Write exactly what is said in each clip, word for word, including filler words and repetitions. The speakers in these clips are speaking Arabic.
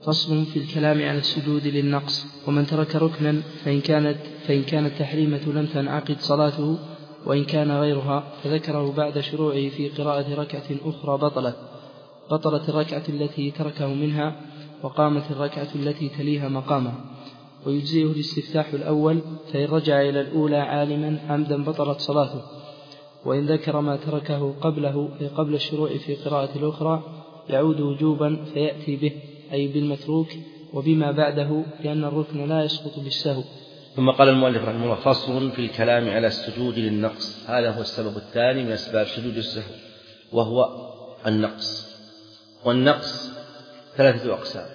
فصل في الكلام على السجود للنقص. ومن ترك ركنا فإن كانت, فإن كانت تحريمة لم تنعقد صلاته، وإن كان غيرها فذكره بعد شروعه في قراءة ركعة أخرى بطلت بطلت الركعة التي تركه منها، وقامت الركعة التي تليها مقامها. ويجزئه الاستفتاح الأول، فإن رجع إلى الأولى عالما عمدا بطلت صلاته. وإن ذكر ما تركه قبله قبل الشروع في قراءة الأخرى يعود وجوبا فيأتي به، أي بالمتروك وبما بعده، لأن الركن لا يسقط بالسهو. ثم قال المؤلف رحمه الله: فصل في الكلام على السجود للنقص. هذا هو السبب الثاني من أسباب سجود السهو، وهو النقص. والنقص ثلاثة أقسام: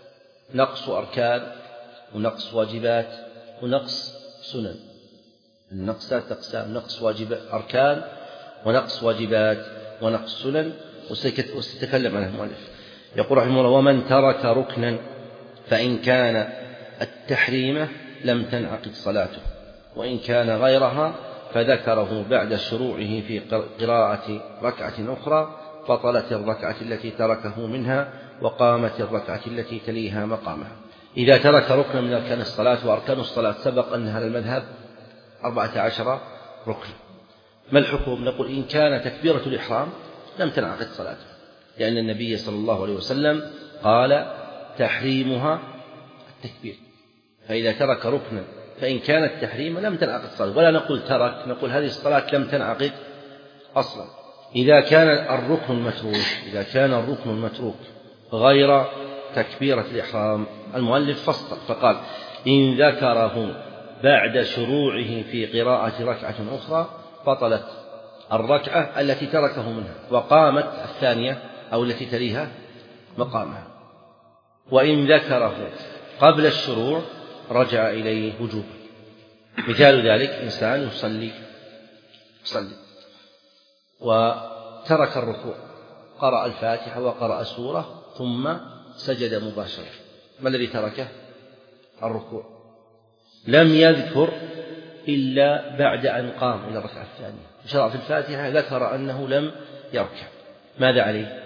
نقص أركان، ونقص واجبات، ونقص سنن. النقص ثلاثة أقسام: نقص واجبات أركان، ونقص واجبات، ونقص سنن. وستتكلم عنه المؤلف. يقول رحمه الله: ومن ترك ركنا فإن كان التحريم لم تنعقد صلاته، وإن كان غيرها فذكره بعد شروعه في قراءة ركعة أخرى بطلت الركعة التي تركه منها، وقامت الركعة التي تليها مقامها. إذا ترك ركنا من أركان الصلاة، وأركان الصلاة سبق أن هذا المذهب أربعة عشر ركن، ما الحكم؟ نقول: إن كان تكبيرة الإحرام لم تنعقد صلاته، لأن النبي صلى الله عليه وسلم قال: تحريمها التكبير. فإذا ترك ركنا فإن كان التحريم لم تنعقد صلاته، ولا نقول ترك، نقول هذه الصلاة لم تنعقد أصلا. إذا كان الركن المتروك إذا كان الركن المتروك غير تكبيرة الإحرام، المؤلف فصل فقال: إن ذكره بعد شروعه في قراءة ركعة أخرى بطلت الركعة التي تركه منها، وقامت الثانية أو التي تليها مقامها. وإن ذكره قبل الشروع رجع إليه وجوبا. مثال ذلك: إنسان يصلي يصلي وترك الركوع، قرأ الفاتحة وقرأ سورة ثم سجد مباشرة. ما الذي تركه؟ الركوع. لم يذكر إلا بعد أن قام إلى الركعة الثانية، شرع في الفاتحة ذكر أنه لم يركع. ماذا عليه؟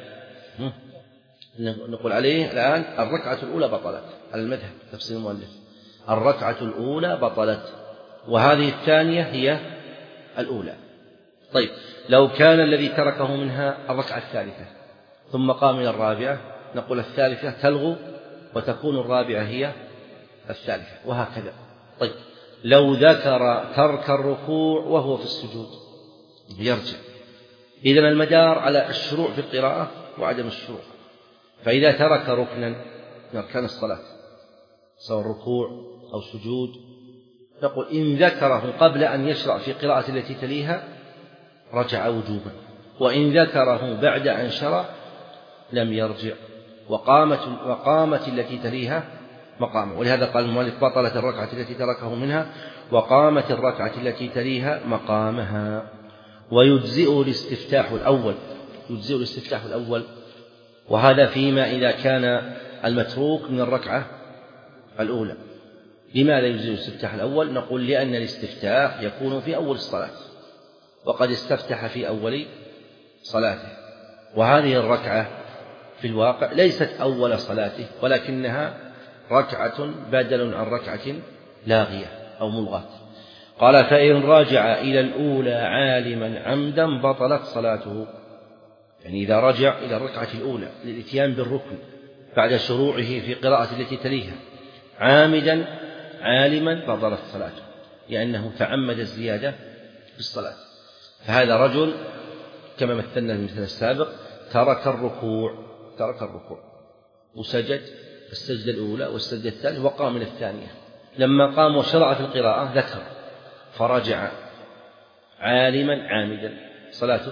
نقول عليه الآن الركعة الأولى بطلت، على المذهب تفسير المؤلف الركعة الأولى بطلت، وهذه الثانية هي الأولى. طيب، لو كان الذي تركه منها الركعة الثالثة ثم قام إلى الرابعة، نقول الثالثة تلغو وتكون الرابعة هي الثالثة، وهكذا. طيب، لو ذكر ترك الركوع وهو في السجود يرجع. إذن المدار على الشروع في القراءة وعدم الشروع. فإذا ترك ركنا من أركان الصلاة سواء ركوع أو سجود، نقول: إن ذكره قبل أن يشرع في قراءة التي تليها رجع وجوبا، وإن ذكره بعد أن شرع لم يرجع، وقامت, وقامت التي تليها مقامه. ولهذا قال المؤلف: بطلت الركعة التي تركه منها، وقامت الركعة التي تليها مقامها. ويجزئ الاستفتاح الأول يجزئ الاستفتاح الأول وهذا فيما إذا كان المتروك من الركعة الأولى. لماذا يجزئ الاستفتاح الأول؟ نقول: لأن الاستفتاح يكون في أول الصلاة، وقد استفتح في أول صلاته، وهذه الركعة في الواقع ليست أول صلاته، ولكنها ركعة بدل عن ركعة لاغية أو ملغاة. قال: فإن راجع إلى الأولى عالما عمدا بطلت صلاته. يعني إذا رجع إلى الركعة الأولى للإتيان بالركن بعد شروعه في قراءة التي تليها عامدا عالما بطلت صلاته، لأنه تعمد الزيادة في الصلاة. فهذا رجل كما مثلنا في المثال السابق ترك الركوع ترك الركوع وسجد السجدة الأولى والسجدة الثانية وقام من الثانية. لما قام وشرع في القراءة ذكر فرجع عالما عامدا، صلاته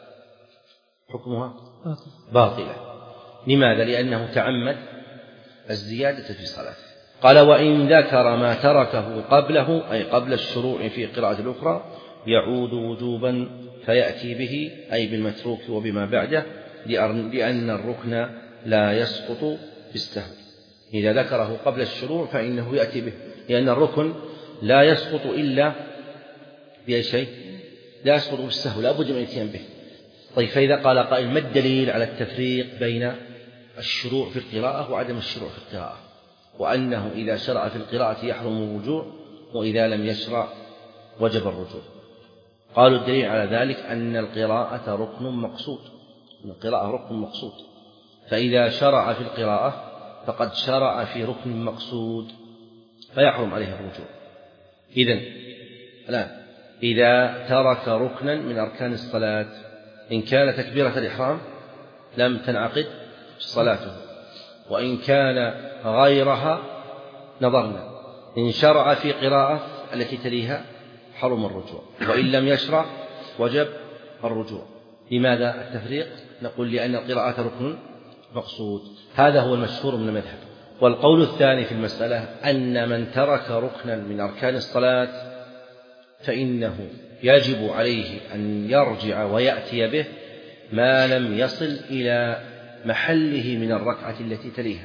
حكمها باطلة. لماذا؟ لأنه تعمد الزيادة في صلاته. قال: وإن ذكر ما تركه قبله، أي قبل الشروع في قراءة الأخرى، يعود وجوبا فيأتي به، أي بالمتروك وبما بعده، لأن الركن لا يسقط بالسهو. إذا ذكره قبل الشروع فإنه يأتي به، لأن الركن لا يسقط إلا بأي شيء، لا يسقط بالسهو، لا بد من الاتيان به. طيب، فإذا قال قائل: ما الدليل على التفريق بين الشروع في القراءة وعدم الشروع في القراءة، وأنه إذا شرع في القراءة يحرم الرجوع، وإذا لم يشرع وجب الرجوع. قالوا الدليل على ذلك أن القراءة ركن مقصود، أن القراءة ركن مقصود، فإذا شرع في القراءة فقد شرع في ركن مقصود فيحرم عليه الرجوع. إذن الآن إذا ترك ركنا من أركان الصلاة إن كان تكبيرة الإحرام لم تنعقد صلاته، وإن كان غيرها نظرنا إن شرع في قراءة التي تليها حرم الرجوع، وإن لم يشرع وجب الرجوع. لماذا التفريق؟ نقول لأن القراءة ركن مقصود، هذا هو المشهور من المذهب. والقول الثاني في المسألة أن من ترك ركنا من أركان الصلاة فإنه يجب عليه أن يرجع ويأتي به ما لم يصل إلى محله من الركعة التي تليها،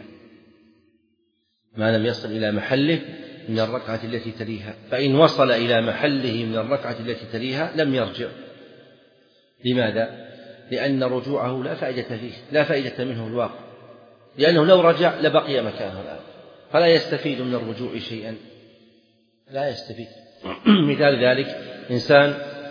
ما لم يصل إلى محله من الركعة التي تليها، فإن وصل إلى محله من الركعة التي تليها لم يرجع. لماذا؟ لأن رجوعه لا فائدة فيه، لا فائدة منه الواقع، لأنه لو رجع لبقي مكانه الآن، فلا يستفيد من الرجوع شيئا، لا يستفيد. مثال ذلك إنسان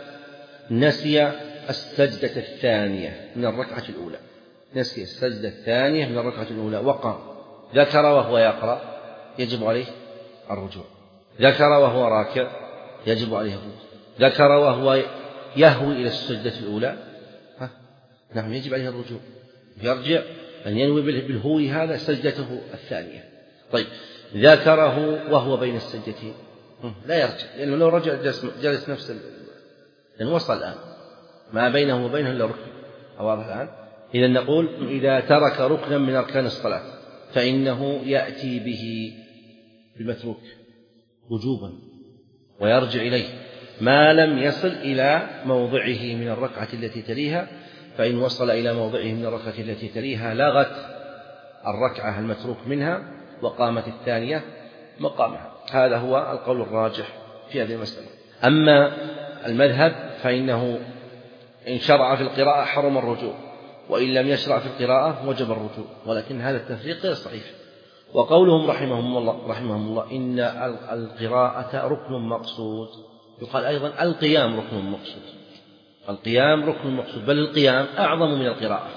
نسي السجدة الثانية من الركعة الأولى، نسي السجدة الثانية من الركعة الأولى وقام، ذكر وهو يقرأ يجب عليه الرجوع، ذكر وهو راكع يجب عليه الرجوع، ذكر وهو يهوي إلى السجدة الأولى ها؟ نعم يجب عليه الرجوع، يرجع أن ينوي بالهوي هذا سجدته الثانية. طيب ذكره وهو بين السجدتين لا يرجع، لأنه لو رجع جلس, جلس نفس ال... لأنه وصل الآن ما بينه وبينه إلا ركن. واضح الآن؟ إذا نقول إذا ترك ركنا من أركان الصلاة فإنه يأتي به بالمتروك وجوبا ويرجع إليه ما لم يصل إلى موضعه من الركعة التي تليها، فإن وصل إلى موضعه من الركعة التي تليها لغت الركعة المتروك منها وقامت الثانية مقامها. هذا هو القول الراجح في هذه المسألة. أما المذهب فإنه إن شرع في القراءة حرم الرجوع، وإن لم يشرع في القراءة وجب الرجوع، ولكن هذا التفريق غير صحيح. وقولهم رحمهم الله, رحمهم الله إن القراءة ركن مقصود، يقال أيضا القيام ركن مقصود، القيام ركن مقصود، بل القيام أعظم من القراءة،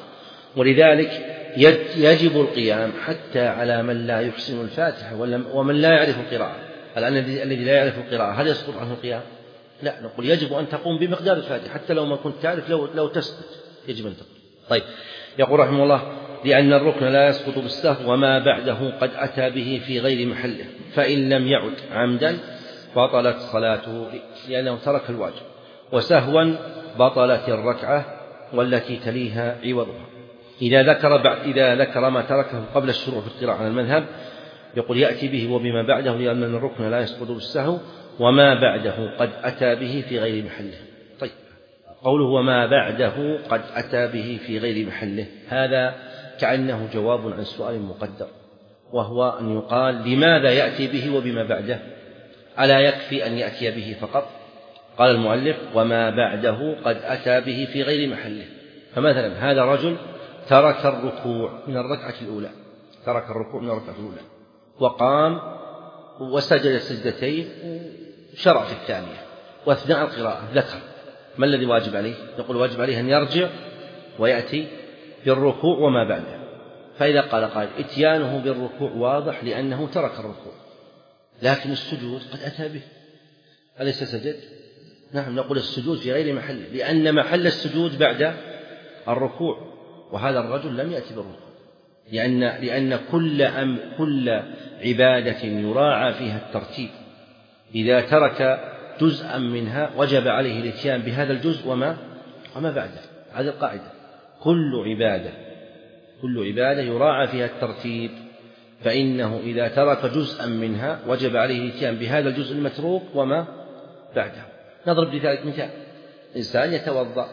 ولذلك يجب القيام حتى على من لا يحسن الفاتحة ومن لا يعرف القراءة. الآن الذي لا يعرف القراءة هل يسقط عنه القيام؟ لا، نقول يجب أن تقوم بمقدار الفاتحة حتى لو ما كنت تعرف، لو, لو تسقط يجب أن تقوم. طيب يقول رحمه الله لأن الركن لا يسقط بالسهو وما بعده قد أتى به في غير محله، فإن لم يعد عمدا بطلت صلاته لأنه ترك الواجب، وسهوا بطلت الركعة والتي تليها عوضها. إذا ذكر بعد إذا ذكر ما تركه قبل الشروع في القراءة على المذهب يقول يأتي به وبما بعده، لأن الركن لا يسقط بالسهو وما بعده قد أتى به في غير محله. طيب قوله وما بعده قد أتى به في غير محله هذا كأنه جواب عن سؤال مقدر، وهو أن يقال لماذا يأتي به وبما بعده؟ ألا يكفي أن يأتي به فقط؟ قال المؤلف وما بعده قد أتى به في غير محله. فمثلا هذا رجل ترك الركوع من الركعة الأولى، ترك الركوع من الركعة الأولى وقام وسجد سجدتين وشرع في الثانية، وأثناء القراءة ذكر، ما الذي واجب عليه؟ نقول واجب عليه أن يرجع ويأتي بالركوع وما بعده. فإذا قال قائل إتيانه بالركوع واضح لأنه ترك الركوع، لكن السجود قد أتى به، أليس سجد؟ نعم، نقول السجود في غير محله، لأن محل السجود بعد الركوع، وهذا الرجل لم يأتي بالركوع، لأن لأن كل أم كل عبادة يراعى فيها الترتيب إذا ترك جزءا منها وجب عليه الاتيان بهذا الجزء وما وما بعده. هذه القاعدة، كل عبادة كل عبادة يراعى فيها الترتيب، فإنه إذا ترك جزءا منها وجب عليه الاتيان بهذا الجزء المتروك وما بعده. نضرب لذلك مثال: إنسان يتوضأ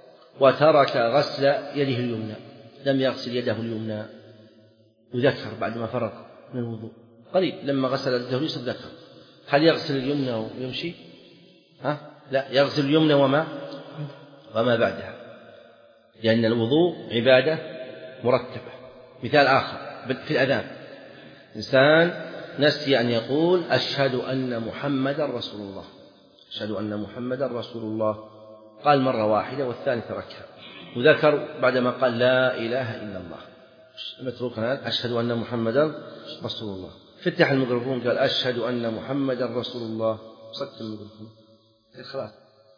وترك غسل يده اليمنى، لم يغسل يده اليمنى، وذكر بعد ما فرغ من الوضوء قريب لما غسل يده اليسرى ذكر، هل يغسل اليمنى ويمشي؟ ها؟ لا، يغسل اليمنى وما وما بعدها، لأن الوضوء عبادة مرتبة مثال آخر في الأذان، إنسان نسي أن يقول أشهد أن محمدا رسول الله، أشهد أن محمدا رسول الله، قال مرة واحدة والثاني تركها، وذكر بعدما قال لا إله إلا الله، المتروك هذا أشهد أن محمدا رسول الله، فتح الميكروفون قال أشهد أن محمدا رسول الله، سكت الميكروفون خلاص.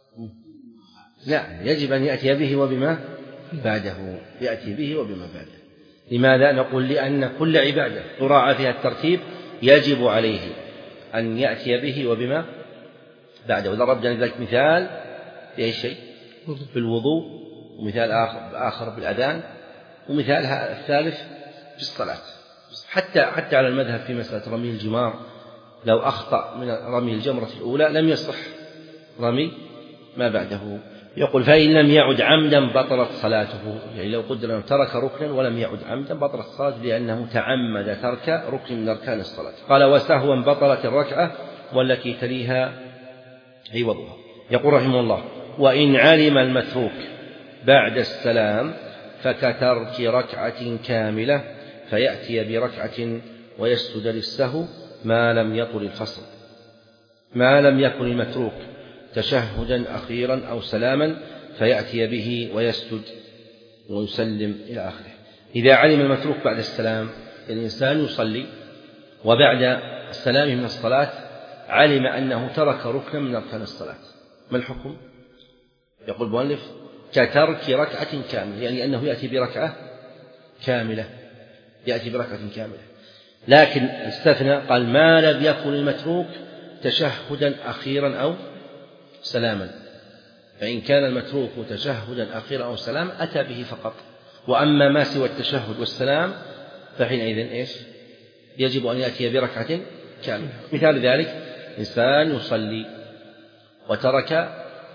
لا، يجب أن يأتي به وبما بعده، يأتي به وبما بعده. لماذا؟ نقول لأن كل عبادة تراعى فيها الترتيب يجب عليه أن يأتي به وبما بعده. وضربنا لذلك مثال في أي شيء، بالوضوء، ومثال آخر, آخر بالأذان، ومثال الثالث في الصلاة. حتى حتى على المذهب في مسألة رمي الجمار، لو أخطأ من رمي الجمرة الأولى لم يصح رمي ما بعده. يقول فإن لم يعد عمدا بطلت صلاته، يعني لو قدر أنه ترك ركنا ولم يعد عمدا بطلت صلاته لأنه تعمد ترك ركن من أركان الصلاة. قال وسهوا بطلت الركعة والتي تليها عوضها. يقول رحمه الله وإن علم المتروك بعد السلام فكترك ركعة كاملة فيأتي بركعة ويسجد للسهو ما لم يطل الفصل، ما لم يكن المتروك تشهدا أخيرا أو سلاما فيأتي به ويسجد ويسلم إلى آخره. إذا علم المتروك بعد السلام، الإنسان يصلي وبعد السلام من الصلاة علم أنه ترك ركنا من أركان الصلاة، ما الحكم؟ يقول المؤلف كترك ركعة كاملة، يعني أنه يأتي بركعة كاملة، يأتي بركعة كاملة، لكن استثنى قال ما لم يكن المتروك تشهدا أخيرا أو سلاما، فإن كان المتروك تشهدا أخيرا أو سلاما أتى به فقط، وأما ما سوى التشهد والسلام فحينئذ إيش؟ يجب أن يأتي بركعة كاملة. مثال ذلك إنسان يصلي وترك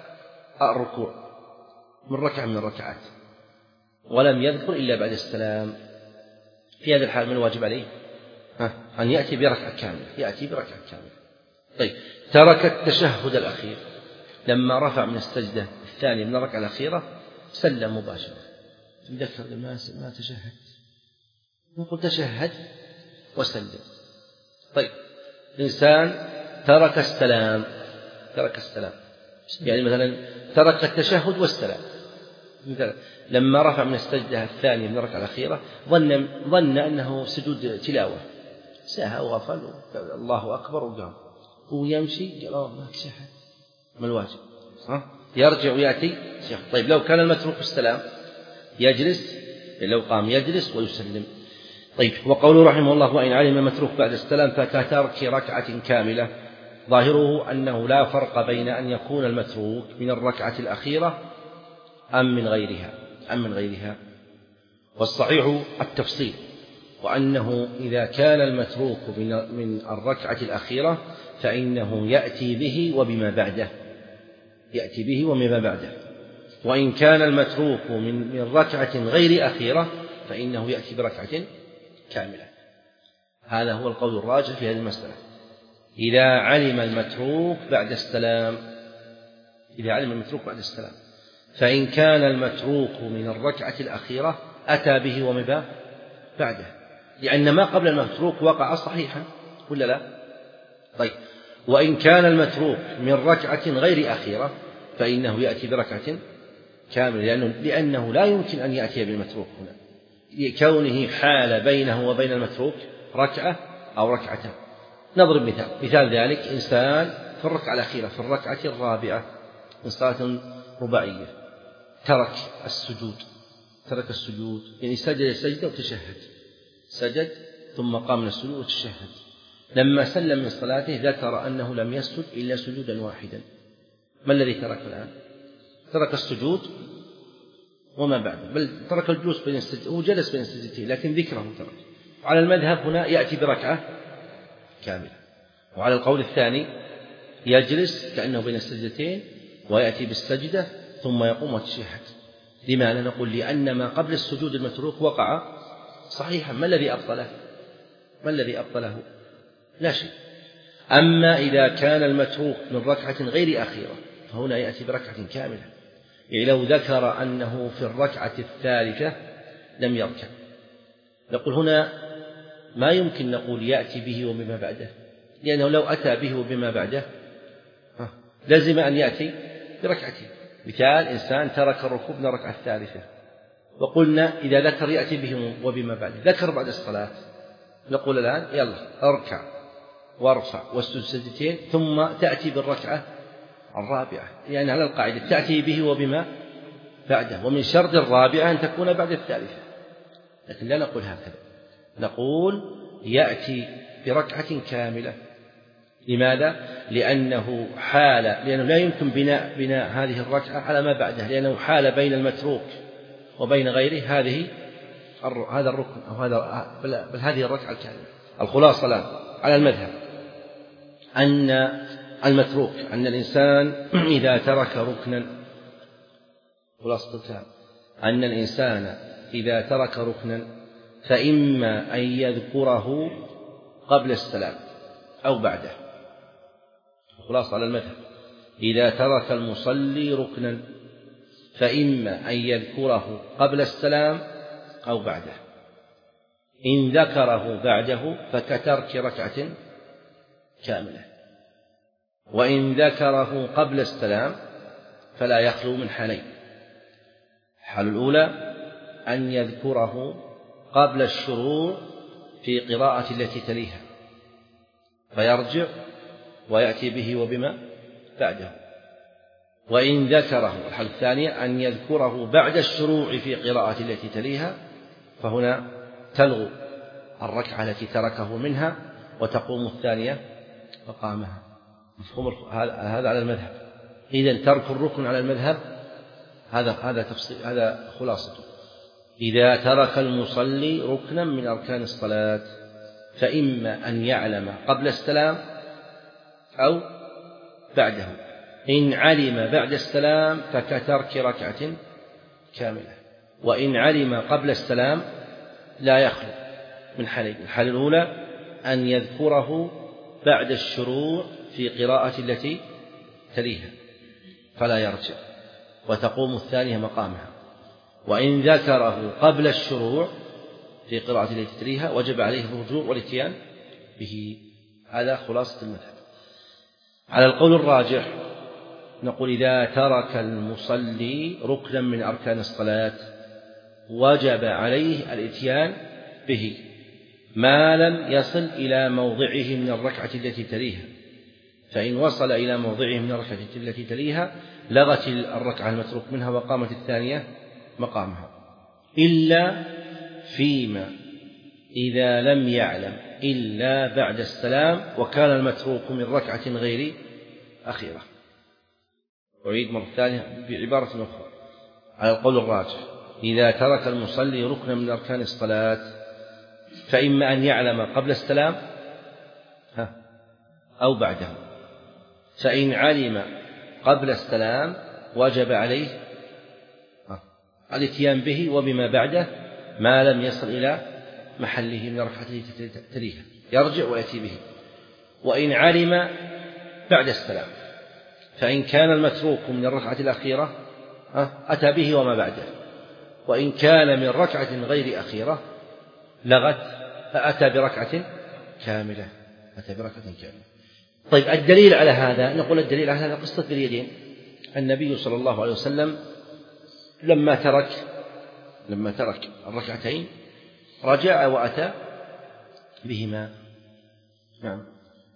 الركوع من ركعة من الركعات ولم يذكر إلا بعد السلام، في هذا الحال من الواجب عليه؟ ها أن يأتي بركعة كاملة، يأتي بركعة كاملة. طيب ترك التشهد الأخير، لما رفع من السجدة الثانية من الركعة الأخيرة سلم مباشرة، تذكر ما ما تشهد، نقول تشهد وسلم. طيب إنسان ترك السلام، ترك السلام يعني مثلا ترك التشهد والسلام، مثلا لما رفع من السجدة الثانية من الركعة الأخيرة ظن ظن أنه سجود تلاوة، ساهى وغفل الله أكبر وقام ويمشي قال ما تشهد، ما الواجب؟ ها؟ يرجع ويأتي. طيب لو كان المتروك السلام يجلس، لو قام يجلس ويسلم. طيب وقوله رحمه الله وإن علم المتروك بعد السلام فكترك ركعة كاملة، ظاهره أنه لا فرق بين أن يكون المتروك من الركعة الأخيرة أم من غيرها أم من غيرها والصحيح التفصيل، وأنه إذا كان المتروك من الركعة الأخيرة فإنه يأتي به وبما بعده، يأتي به وبما بعده، وإن كان المتروك من ركعة غير أخيرة فإنه يأتي بركعة كاملة. هذا هو القول الراجح في هذه المسألة. إذا علم المتروك بعد السلام، إذا علم المتروك بعد السلام فإن كان المتروك من الركعة الأخيرة أتى به وما بعده، لأن ما قبل المتروك وقع صحيحا ولا لا؟ طيب وإن كان المتروك من ركعة غير أخيرة فإنه يأتي بركعة كاملة، لأنه, لأنه لا يمكن أن يأتي بالمتروك هنا لكونه حال بينه وبين المتروك ركعة أو ركعتان. نضرب مثال، مثال ذلك إنسان في الركعة الأخيرة في الركعة الرابعة من صلاة رباعية ترك السجود، ترك السجود يعني سجد سجدة وتشهد، سجد ثم قام من السجود وتشهد، لما سلم من صلاته ذكر أنه لم يسجد إلا سجودا واحدا، ما الذي ترك الآن؟ ترك السجود وما بعده، بل ترك الجلوس بين السجدتين، هو جلس بين السجدتين لكن ذكره ترك. على المذهب هنا يأتي بركعة كاملة، وعلى القول الثاني يجلس كأنه بين السجدتين ويأتي بالسجدة ثم يقوم ويتشهد. لماذا؟ نقول لأن ما قبل السجود المتروك وقع صحيحا، ما الذي أبطله؟ ما الذي أبطله؟ لا شيء. أما إذا كان المتروك من ركعة غير أخيرة فهنا يأتي بركعة كاملة، يعني لو ذكر أنه في الركعة الثالثة لم يركع نقول هنا ما يمكن نقول يأتي به وبما بعده، لأنه لو أتى به وبما بعده لازم أن يأتي بركعتين. مثال إنسان ترك الركوع من الركعة الثالثة، وقلنا إذا ذكر يأتي به وبما بعده، ذكر بعد الصلاة، نقول الآن يلا اركع وارفع واسجد سجدتين ثم تأتي بالركعة الرابعة، يعني على القاعدة تأتي به وبما بعده، ومن شرط الرابعة أن تكون بعد الثالثة. لكن لا نقول هكذا، نقول يأتي بركعة كاملة. لماذا؟ لأنه حال لأنه لا يمكن بناء بناء هذه الركعة على ما بعدها، لأنه حال بين المتروك وبين غيره هذه هذا الركن أو هذا بل هذه الركعة الكاملة. الخلاصة الآن على المذهب أن المتروك أن الإنسان إذا ترك ركنا خلاصة الكلام أن الإنسان إذا ترك ركنا فإما أن يذكره قبل السلام أو بعده. خلاصة على المذهب إذا ترك المصلي ركنا فإما أن يذكره قبل السلام أو بعده. إن ذكره بعده فكترك ركعة كاملة، وإن ذكره قبل السلام فلا يخلو من حالين. الحالة الأولى أن يذكره قبل الشروع في قراءة التي تليها فيرجع ويأتي به وبما بعده، وإن ذكره الحالة الثانية أن يذكره بعد الشروع في قراءة التي تليها، فهنا تلغو الركعة التي تركه منها وتقوم الثانية مقامها. مفهوم هذا على المذهب. إذن ترك الركن على المذهب هذا هذا تفصيل هذا خلاصته. إذا ترك المصلي ركنا من أركان الصلاة فإما أن يعلم قبل السلام أو بعده. إن علم بعد السلام فكترك ركعة كاملة، وإن علم قبل السلام لا يخلو من حالين. الحالة الأولى أن يذكره بعد الشروع في قراءة التي تليها فلا يرجع وتقوم الثانية مقامها، وإن ذكره قبل الشروع في قراءة التي تليها وجب عليه الرجوع والاتيان به. هذا خلاصة المذهب. على القول الراجح نقول إذا ترك المصلي ركنا من أركان الصلاة وجب عليه الاتيان به ما لم يصل إلى موضعه من الركعة التي تليها، فإن وصل إلى موضعه من الركعة التي تليها لغت الركعة المتروك منها وقامت الثانية مقامها، إلا فيما إذا لم يعلم إلا بعد السلام وكان المتروك من ركعة غير أخيرة. أعيد مرة ثانية بعبارة أخرى على القول الراجح إذا ترك المصلي ركنا من أركان الصلاة فإما أن يعلم قبل السلام أو بعده، فإن علم قبل السلام وجب عليه الاتيان به وبما بعده ما لم يصل إلى محله من الركعة التي تليها يرجع ويأتي به. وإن علم بعد السلام فإن كان المتروك من الركعة الأخيرة أتى به وما بعده، وإن كان من ركعة غير أخيرة لغت فأتى بركعة كاملة أتى بركعة كاملة. طيب الدليل على هذا نقول الدليل على هذا قصة باليدين. النبي صلى الله عليه وسلم لما ترك لما ترك الركعتين رجع وأتى بهما. نعم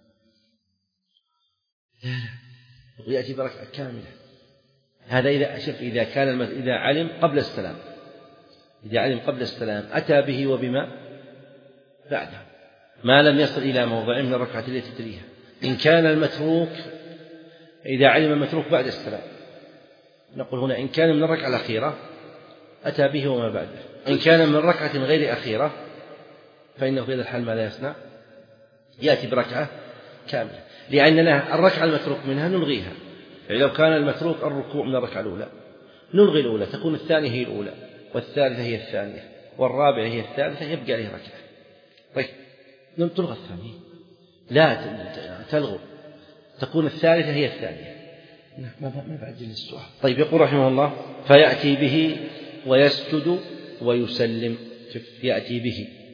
لا لا يأتي بركعة كاملة. هذا إذا شوف إذا كان إذا علم قبل السلام إذا علم قبل السلام أتى به وبما بعده ما لم يصل إلى موضع من الركعة التي تليها. إن كان المتروك إذا علم المتروك بعد السلام نقول هنا إن كان من الركعة الأخيرة أتى به وما بعده، إن كان من ركعة غير أخيرة فإنه في هذا الحال ماذا يصنع؟ يأتي بركعة كاملة، لأننا الركعة المتروك منها نلغيها. يعني لو كان المتروك الركوع من الركعة الأولى نلغي الأولى تكون الثانية هي الأولى والثالثة هي الثانية والرابعة هي الثالثة يبقى عليه ركعة. طيب تلغى الثانية لا تلغوا تكون الثالثة هي الثانية ما بعد السؤال. طيب يقول رحمه الله فيأتي به ويسجد ويسلم. يأتي به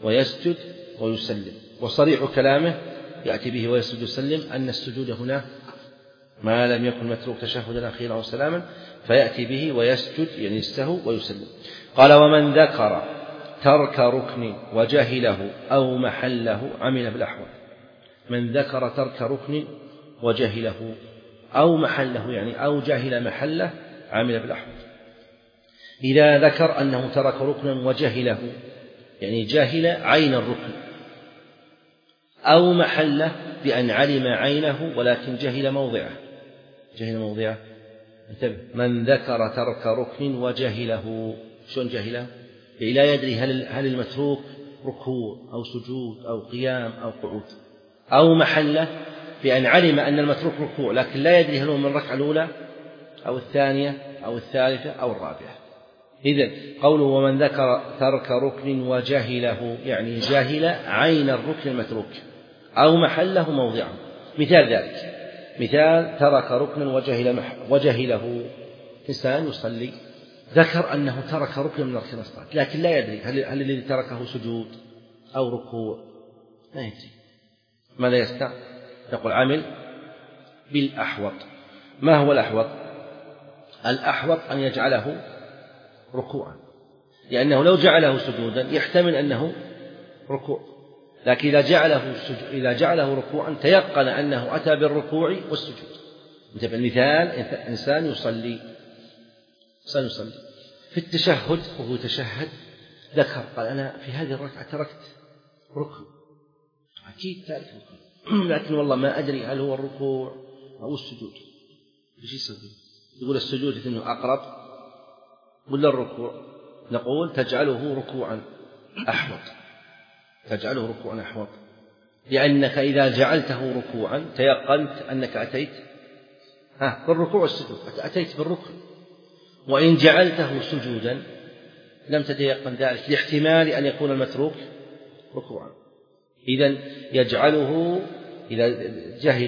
ويسجد ويسلم. وصريح كلامه يأتي به ويسجد ويسلم أن السجود هنا ما لم يكن متروك تشهدا أخيرا أو سلاما فيأتي به ويسجد يعني السهو ويسلم. قال ومن ذكر ترك ركن وجهله أو محله عمل بالأحوال. من ذكر ترك ركن وجهله أو محله يعني أو جهل محله عمل بالأحوال. إذا ذكر أنه ترك ركنا وجهله يعني جاهل عين الركن أو محله بأن علم عينه ولكن جهل موضعه. جهل موضعه انتبه. من ذكر ترك ركن وجهله شون جهله يعني لا يدري هل هل المتروك ركوع أو سجود أو قيام أو قعود. أو محله بأن علم أن المتروك ركوع لكن لا يدري هل هو من الركعة الأولى أو الثانية أو الثالثة أو الرابعة. إذن قوله ومن ذكر ترك ركن وجهله يعني جاهل عين الركن المتروك أو محله موضعه. مثال ذلك مثال ترك ركنا وجهل وجهله إنسان يصلي ذكر أنه ترك ركنا من أركان الصلاة لكن لا يدري هل, هل الذي تركه سجود أو ركوع لا يدري. ماذا يستطيع؟ يقول عمل بالأحوط. ما هو الأحوط؟ الأحوط أن يجعله ركوعا لأنه لو جعله سجودا يحتمل أنه ركوع لكن إذا جعله, إذا جعله ركوعا تيقن أنه أتى بالركوع والسجود. مثل المثال إنسان يصلي إنسان يصلي في التشهد وهو يتشهد ذكر قال أنا في هذه الركعة تركت ركن أكيد تارك ركن لكن والله ما أدري هل هو الركوع أو السجود. إيش يسوي؟ يقول السجود إنه أقرب ولا الركوع؟ نقول تجعله ركوعا أحوط تجعله ركوعا أحوط لأنك إذا جعلته ركوعا تيقنت أنك أتيت ها بالركوع والسجود أتيت بالركن. وإن جعلته سجودا لم تتيقن ذلك لاحتمال أن يكون المتروك ركوعا. إذن يجعله إذا جهل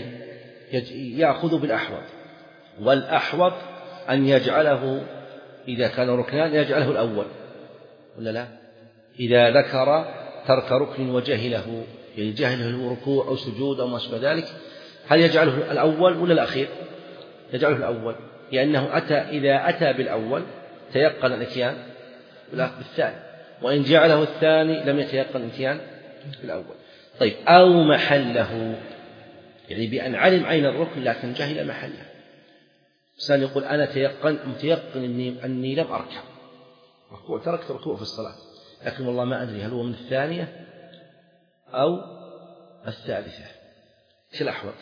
يأخذ بالأحوط والأحوط أن يجعله إذا كان ركنان يجعله الأول ولا لا؟ إذا ذكر ترك ركن وجهله يعني جهله ركوع أو سجود أو ما شابه ذلك هل يجعله الأول ولا الأخير؟ يجعله الأول لأنه أتى إذا أتى بالأول تيقن الإتيان بالثاني وإن جعله الثاني لم يتيقن الإتيان بالأول. طيب أو محله يعني بأن علم عين الركن لكن جهل محله. إنسان يقول أنا تيقن متيقن أني, أني لم أركع ركوع تركت ركوع في الصلاة لكن والله ما أدري هل هو من الثانية أو الثالثة. إيش الأحوط؟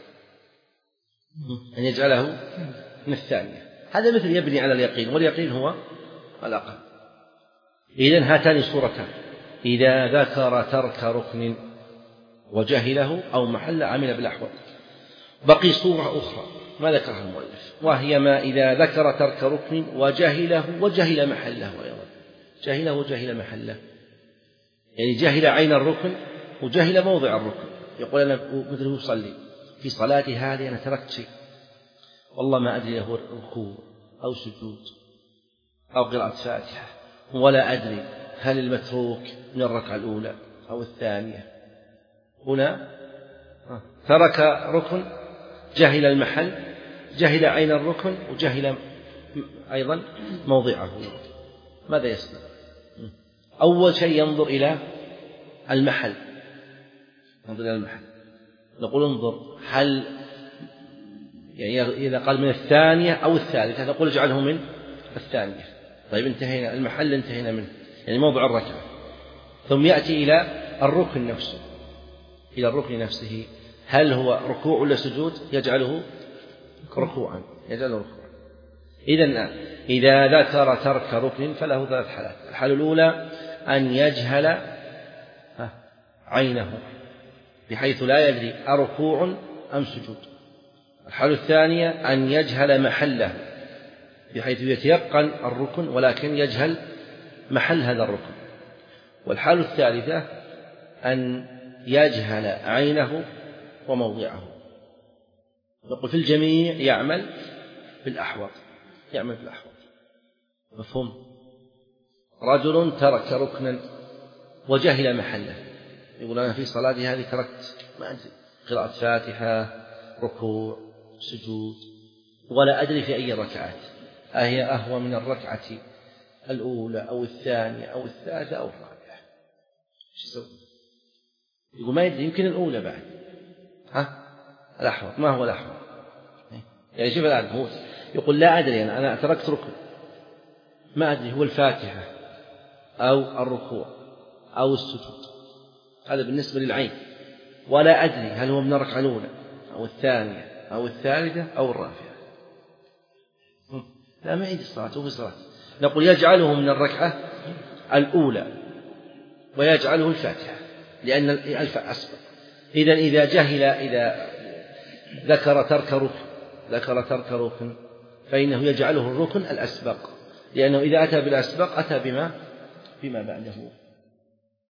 أن يجعله من الثانية. هذا مثل يبني على اليقين واليقين هو الأقل. إذن هاتان صورتان إذا ذكر ترك ركن وجهله أو محل عمل بالأحوط. بقي صورة أخرى ما ذكرها المؤلف وهي ما إذا ذكر ترك ركن وجهله وجهل محله أيضا. جهله وجهل محله يعني جهل عين الركن وجهل موضع الركن. يقول أنا مثل يصلي في صلاتي هذه أنا تركت شيء والله ما أدري له ركوع أو سجود أو قراءة فاتحة ولا أدري هل المتروك من الركعة الأولى أو الثانية. هنا ترك ركن جهل المحل جهل عين الركن وجهل أيضا موضعه. ماذا يصنع؟ أول شيء ينظر إلى المحل ينظر إلى المحل نقول انظر هل يعني إذا قال من الثانية أو الثالثة نقول اجعله من الثانية. طيب انتهينا المحل انتهينا منه يعني موضع الركعة. ثم يأتي إلى الركن نفسه إلى الركن نفسه هل هو ركوع ولا سجود؟ يجعله ركوعا يجعله ركوعا. إذن إذا ذكر ترك ركن فله ثلاث حالات. الحالة الأولى أن يجهل عينه بحيث لا يدري أركوع أم سجود. الحالة الثانية أن يجهل محله بحيث يتيقن الركن ولكن يجهل محل هذا الركن. والحالة الثالثة أن يجهل عينه وموضعه. نقول في الجميع يعمل بالأحوط يعمل بالأحوط. مفهوم؟ رجل ترك ركنا وجهل محله، يقول أنا في صلاتي هذه تركت ما أدري قراءة فاتحة ركوع سجود ولا أدري في أي ركعات، أهي أهوى من الركعة الأولى أو الثانية أو الثالثة أو الرابعة، شو يسوي؟ يقول ما يدري يمكن الأولى بعد، ها الأحوط ما هو الأحوط؟ يعني شوف الآن هو يقول لا أدري أنا أنا تركت ركن ما أدري هو الفاتحة أو الركوع أو السجود، هذا بالنسبة للعين، ولا أدري هل هو من الركعة الأولى أو الثانية أو الثالثة أو الرابعة. لا ما عندي الصلاة هو في صلاة. نقول يجعله من الركعة الأولى ويجعله الفاتحة لأن الفاء أسبق. إذا إذا جهل إذا ذكر ترك ركن ذكر ترك ركن فإنه يجعله الركن الأسبق، لأنه إذا أتى بالأسبق أتى بما بما بعده.